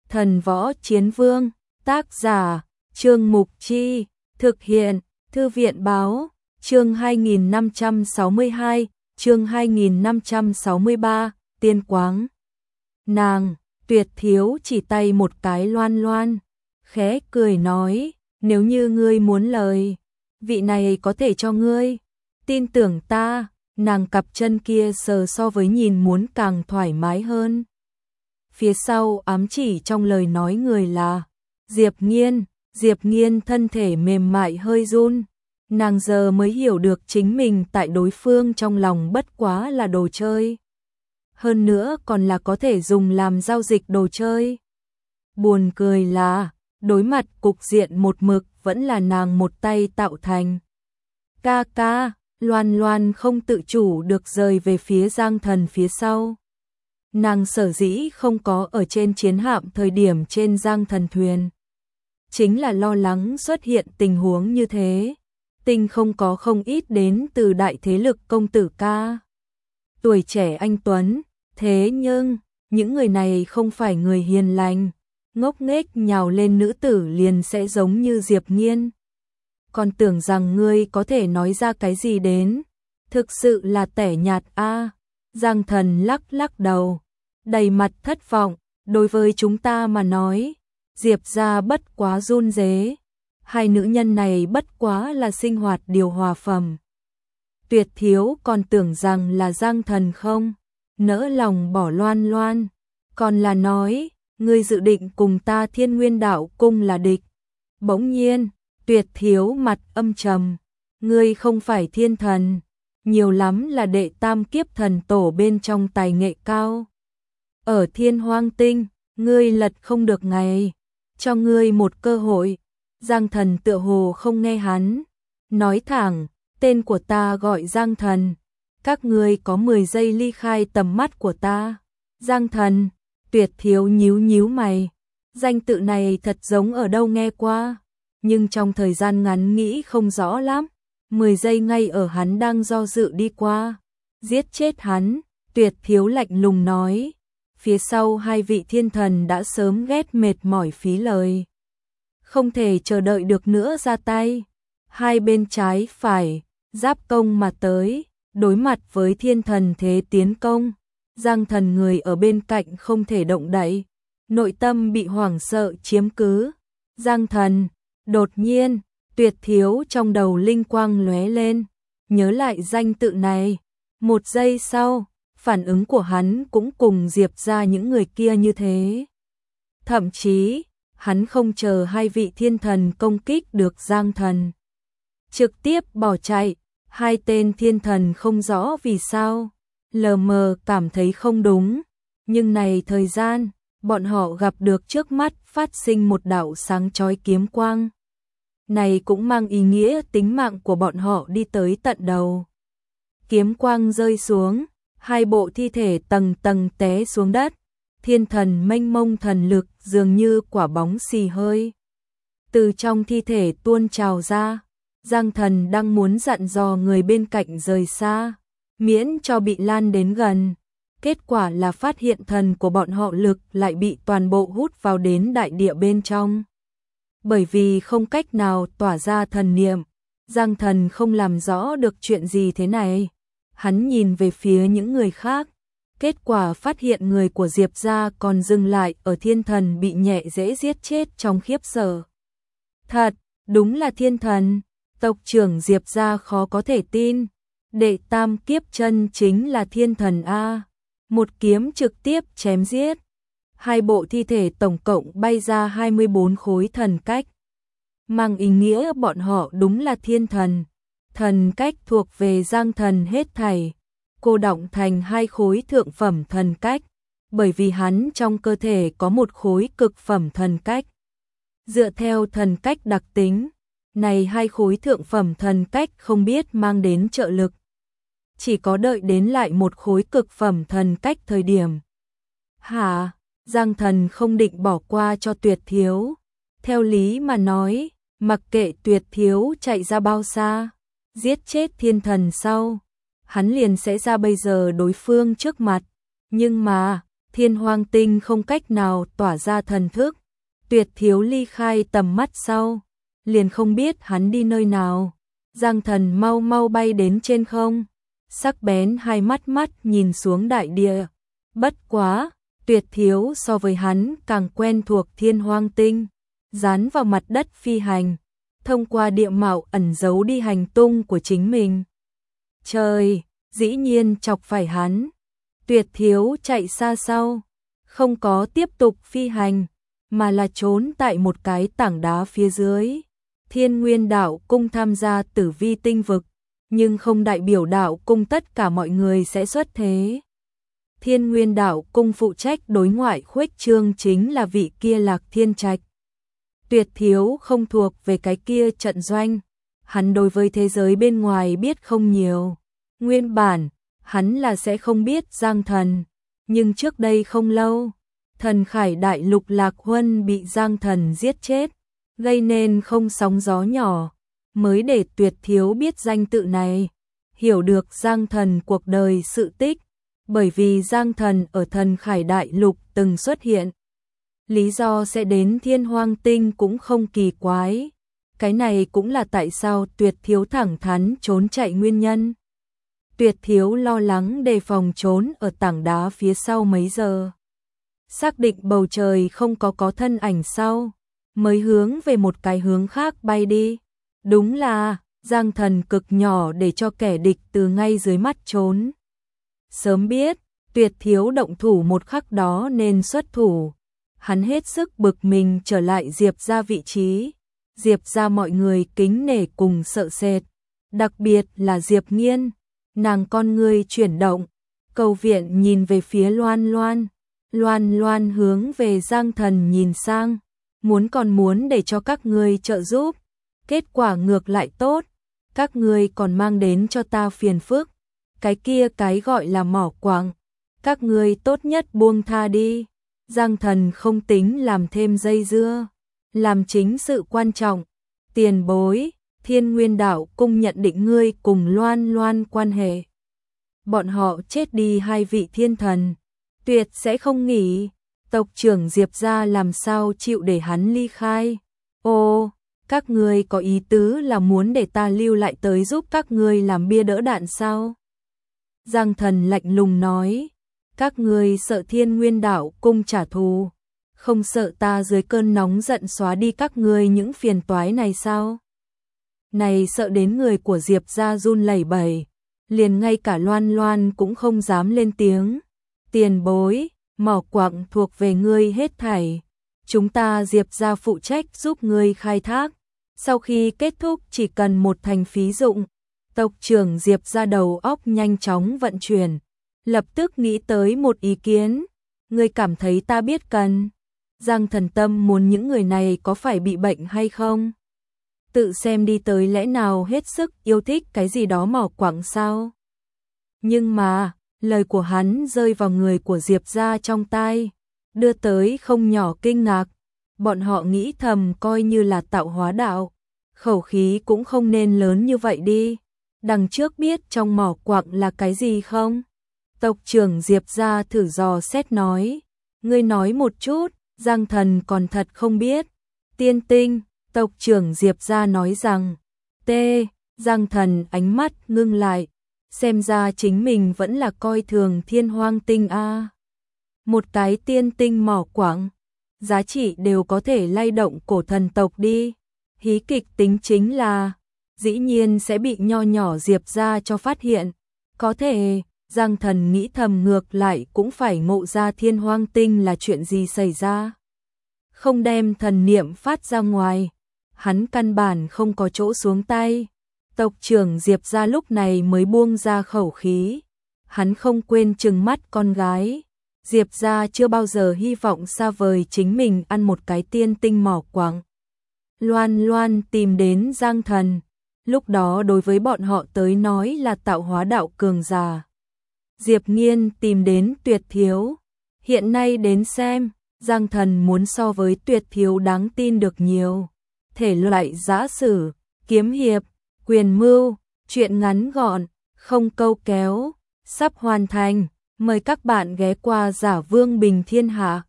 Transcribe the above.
Thần Võ Chiến Vương, tác giả, Trương Mục Chi, thực hiện, Thư viện Báo, chương 2562, chương 2563, Tiên Quáng. Nàng, Tuyệt Thiếu chỉ tay một cái Loan Loan, khẽ cười nói, nếu như ngươi muốn lời, vị này có thể cho ngươi, tin tưởng ta. Nàng cặp chân kia sờ so với nhìn muốn càng thoải mái hơn. Phía sau ám chỉ trong lời nói người là Diệp Nghiên. Diệp Nghiên thân thể mềm mại hơi run. Nàng giờ mới hiểu được chính mình tại đối phương trong lòng bất quá là đồ chơi. Hơn nữa còn là có thể dùng làm giao dịch đồ chơi. Buồn cười là, đối mặt cục diện một mực vẫn là nàng một tay tạo thành. Ca ca. Loan Loan không tự chủ được rời về phía Giang Thần phía sau. Nàng sở dĩ không có ở trên chiến hạm thời điểm trên Giang Thần thuyền. Chính là lo lắng xuất hiện tình huống như thế. Tinh không có không ít đến từ đại thế lực công tử ca. Tuổi trẻ anh Tuấn, thế nhưng, những người này không phải người hiền lành. Ngốc nghếch nhào lên nữ tử liền sẽ giống như Diệp Nghiên. Còn tưởng rằng ngươi có thể nói ra cái gì đến, thực sự là tẻ nhạt a. Giang Thần lắc lắc đầu, đầy mặt thất vọng, đối với chúng ta mà nói, Diệp gia bất quá run rế, hai nữ nhân này bất quá là sinh hoạt điều hòa phẩm. Tuyệt Thiếu còn tưởng rằng là Giang Thần không nỡ lòng bỏ Loan Loan, còn là nói, ngươi dự định cùng ta Thiên Nguyên Đạo Cung là địch. Bỗng nhiên, Tuyệt Thiếu mặt âm trầm, ngươi không phải thiên thần, nhiều lắm là đệ tam kiếp thần tổ bên trong tài nghệ cao. Ở Thiên Hoang Tinh, ngươi lật không được ngày, cho ngươi một cơ hội. Giang Thần tựa hồ không nghe hắn, nói thẳng, tên của ta gọi Giang Thần, các ngươi có 10 giây ly khai tầm mắt của ta. Giang Thần, Tuyệt Thiếu nhíu nhíu mày, danh tự này thật giống ở đâu nghe qua. Nhưng trong thời gian ngắn nghĩ không rõ lắm, 10 giây ngay ở hắn đang do dự đi qua, giết chết hắn. Tuyệt Thiếu lạnh lùng nói, phía sau hai vị thiên thần đã sớm ghét mệt mỏi phí lời, không thể chờ đợi được nữa ra tay. Hai bên trái phải giáp công mà tới, đối mặt với thiên thần thế tiến công. Giang Thần người ở bên cạnh không thể động đậy, nội tâm bị hoảng sợ chiếm cứ. Giang Thần. Đột nhiên, Tuyệt Thiếu trong đầu linh quang lóe lên, nhớ lại danh tự này. Một giây sau, phản ứng của hắn cũng cùng Diệp ra những người kia như thế. Thậm chí, hắn không chờ hai vị thiên thần công kích được Giang Thần, trực tiếp bỏ chạy. Hai tên thiên thần không rõ vì sao, lờ mờ cảm thấy không đúng, nhưng này thời gian, bọn họ gặp được trước mắt phát sinh một đạo sáng chói kiếm quang. Này cũng mang ý nghĩa tính mạng của bọn họ đi tới tận đầu. Kiếm quang rơi xuống, hai bộ thi thể tầng tầng té xuống đất. Thiên thần mênh mông thần lực dường như quả bóng xì hơi từ trong thi thể tuôn trào ra. Giang Thần đang muốn dặn dò người bên cạnh rời xa, miễn cho bị lan đến gần. Kết quả là phát hiện thần của bọn họ lực lại bị toàn bộ hút vào đến đại địa bên trong. Bởi vì không cách nào tỏa ra thần niệm, Giang Thần không làm rõ được chuyện gì thế này. Hắn nhìn về phía những người khác, kết quả phát hiện người của Diệp gia còn dừng lại ở thiên thần bị nhẹ dễ giết chết trong khiếp sợ. Thật, đúng là thiên thần, tộc trưởng Diệp gia khó có thể tin, đệ tam kiếp chân chính là thiên thần a. Một kiếm trực tiếp chém giết. Hai bộ thi thể tổng cộng bay ra 24 khối thần cách, mang ý nghĩa bọn họ đúng là thiên thần. Thần cách thuộc về Giang Thần hết thảy, cô đọng thành 2 khối thượng phẩm thần cách, bởi vì hắn trong cơ thể có một khối cực phẩm thần cách. Dựa theo thần cách đặc tính, này 2 khối thượng phẩm thần cách không biết mang đến trợ lực. Chỉ có đợi đến lại một khối cực phẩm thần cách thời điểm. Hả? Giang Thần không định bỏ qua cho Tuyệt Thiếu. Theo lý mà nói, mặc kệ Tuyệt Thiếu chạy ra bao xa, giết chết thiên thần sau, hắn liền sẽ ra bây giờ đối phương trước mặt. Nhưng mà, Thiên Hoang Tinh không cách nào tỏa ra thần thức. Tuyệt Thiếu ly khai tầm mắt sau, liền không biết hắn đi nơi nào. Giang Thần mau mau bay đến trên không, sắc bén hai mắt mắt nhìn xuống đại địa. Bất quá, Tuyệt Thiếu so với hắn càng quen thuộc Thiên Hoang Tinh, dán vào mặt đất phi hành, thông qua địa mạo ẩn giấu đi hành tung của chính mình. Trời, dĩ nhiên chọc phải hắn. Tuyệt Thiếu chạy xa sau, không có tiếp tục phi hành, mà là trốn tại một cái tảng đá phía dưới. Thiên Nguyên Đạo Cung tham gia Tử Vi tinh vực, nhưng không đại biểu đạo cung tất cả mọi người sẽ xuất thế. Thiên Nguyên Đạo Cung phụ trách đối ngoại khuếch trương chính là vị kia Lạc Thiên Trạch. Tuyệt Thiếu không thuộc về cái kia trận doanh, hắn đối với thế giới bên ngoài biết không nhiều. Nguyên bản, hắn là sẽ không biết Giang Thần, nhưng trước đây không lâu, Thần Khải Đại Lục Lạc Huân bị Giang Thần giết chết, gây nên không sóng gió nhỏ, mới để Tuyệt Thiếu biết danh tự này, hiểu được Giang Thần cuộc đời sự tích, bởi vì Giang Thần ở Thần Khải Đại Lục từng xuất hiện. Lý do sẽ đến Thiên Hoang Tinh cũng không kỳ quái, cái này cũng là tại sao Tuyệt Thiếu thẳng thắn trốn chạy nguyên nhân. Tuyệt Thiếu lo lắng đề phòng trốn ở tảng đá phía sau mấy giờ. Xác định bầu trời không có thân ảnh sau, mới hướng về một cái hướng khác bay đi. Đúng là, Giang Thần cực nhỏ để cho kẻ địch từ ngay dưới mắt trốn. Sớm biết, Tuyệt Thiếu động thủ một khắc đó nên xuất thủ. Hắn hết sức bực mình trở lại Diệp ra vị trí. Diệp ra mọi người kính nể cùng sợ sệt. Đặc biệt là Diệp Nghiên, nàng con người chuyển động. Cầu viện nhìn về phía Loan Loan. Loan Loan hướng về Giang Thần nhìn sang. Muốn để cho các ngươi trợ giúp. Kết quả ngược lại tốt. Các ngươi còn mang đến cho ta phiền phức. Cái kia cái gọi là mỏ quặng. Các ngươi tốt nhất buông tha đi. Giang Thần không tính làm thêm dây dưa. Làm chính sự quan trọng. Tiền bối, Thiên Nguyên Đạo Cung nhận định ngươi cùng Loan Loan quan hệ. Bọn họ chết đi hai vị thiên thần. Tuyệt sẽ không nghỉ. Tộc trưởng Diệp ra làm sao chịu để hắn ly khai. Ô, các ngươi có ý tứ là muốn để ta lưu lại tới giúp các ngươi làm bia đỡ đạn sao? Giang Thần lạnh lùng nói. Các ngươi sợ Thiên Nguyên Đạo Cung trả thù, không sợ ta dưới cơn nóng giận xóa đi các ngươi những phiền toái này sao? Này sợ đến người của Diệp gia run lẩy bẩy, liền ngay cả Loan Loan cũng không dám lên tiếng. Tiền bối, mỏ quặng thuộc về ngươi hết thảy, chúng ta Diệp gia phụ trách giúp ngươi khai thác, sau khi kết thúc chỉ cần một thành phí dụng. Tộc trưởng Diệp gia đầu óc nhanh chóng vận chuyển, lập tức nghĩ tới một ý kiến. Ngươi cảm thấy ta biết cần. Giang Thần tâm muốn những người này có phải bị bệnh hay không? Tự xem đi tới lẽ nào hết sức yêu thích cái gì đó mỏ quặng sao? Nhưng mà, lời của hắn rơi vào người của Diệp gia trong tai, đưa tới không nhỏ kinh ngạc. Bọn họ nghĩ thầm coi như là tạo hóa đạo, khẩu khí cũng không nên lớn như vậy đi. Đằng trước biết trong mỏ quặng là cái gì không? Tộc trưởng Diệp gia thử dò xét nói. Ngươi nói một chút, Giang Thần còn thật không biết. Tiên tinh, tộc trưởng Diệp gia nói rằng. Giang Thần ánh mắt ngưng lại. Xem ra chính mình vẫn là coi thường Thiên Hoang Tinh a. Một cái tiên tinh mỏ quặng, giá trị đều có thể lay động cổ thần tộc đi. Hí kịch tính chính là, dĩ nhiên sẽ bị nho nhỏ Diệp gia cho phát hiện. Có thể, Giang Thần nghĩ thầm ngược lại cũng phải ngộ ra Thiên Hoang Tinh là chuyện gì xảy ra. Không đem thần niệm phát ra ngoài, hắn căn bản không có chỗ xuống tay. Tộc trưởng Diệp gia lúc này mới buông ra khẩu khí. Hắn không quên trừng mắt con gái. Diệp gia chưa bao giờ hy vọng xa vời chính mình ăn một cái tiên tinh mỏ quặng. Loan Loan tìm đến Giang Thần. Lúc đó đối với bọn họ tới nói là tạo hóa đạo cường giả. Diệp Nghiên tìm đến Tuyệt Thiếu. Hiện nay đến xem, Giang Thần muốn so với Tuyệt Thiếu đáng tin được nhiều. Thể loại giã sử, kiếm hiệp, quyền mưu, chuyện ngắn gọn, không câu kéo, sắp hoàn thành. Mời các bạn ghé qua Giả Vương Bình Thiên Hạ.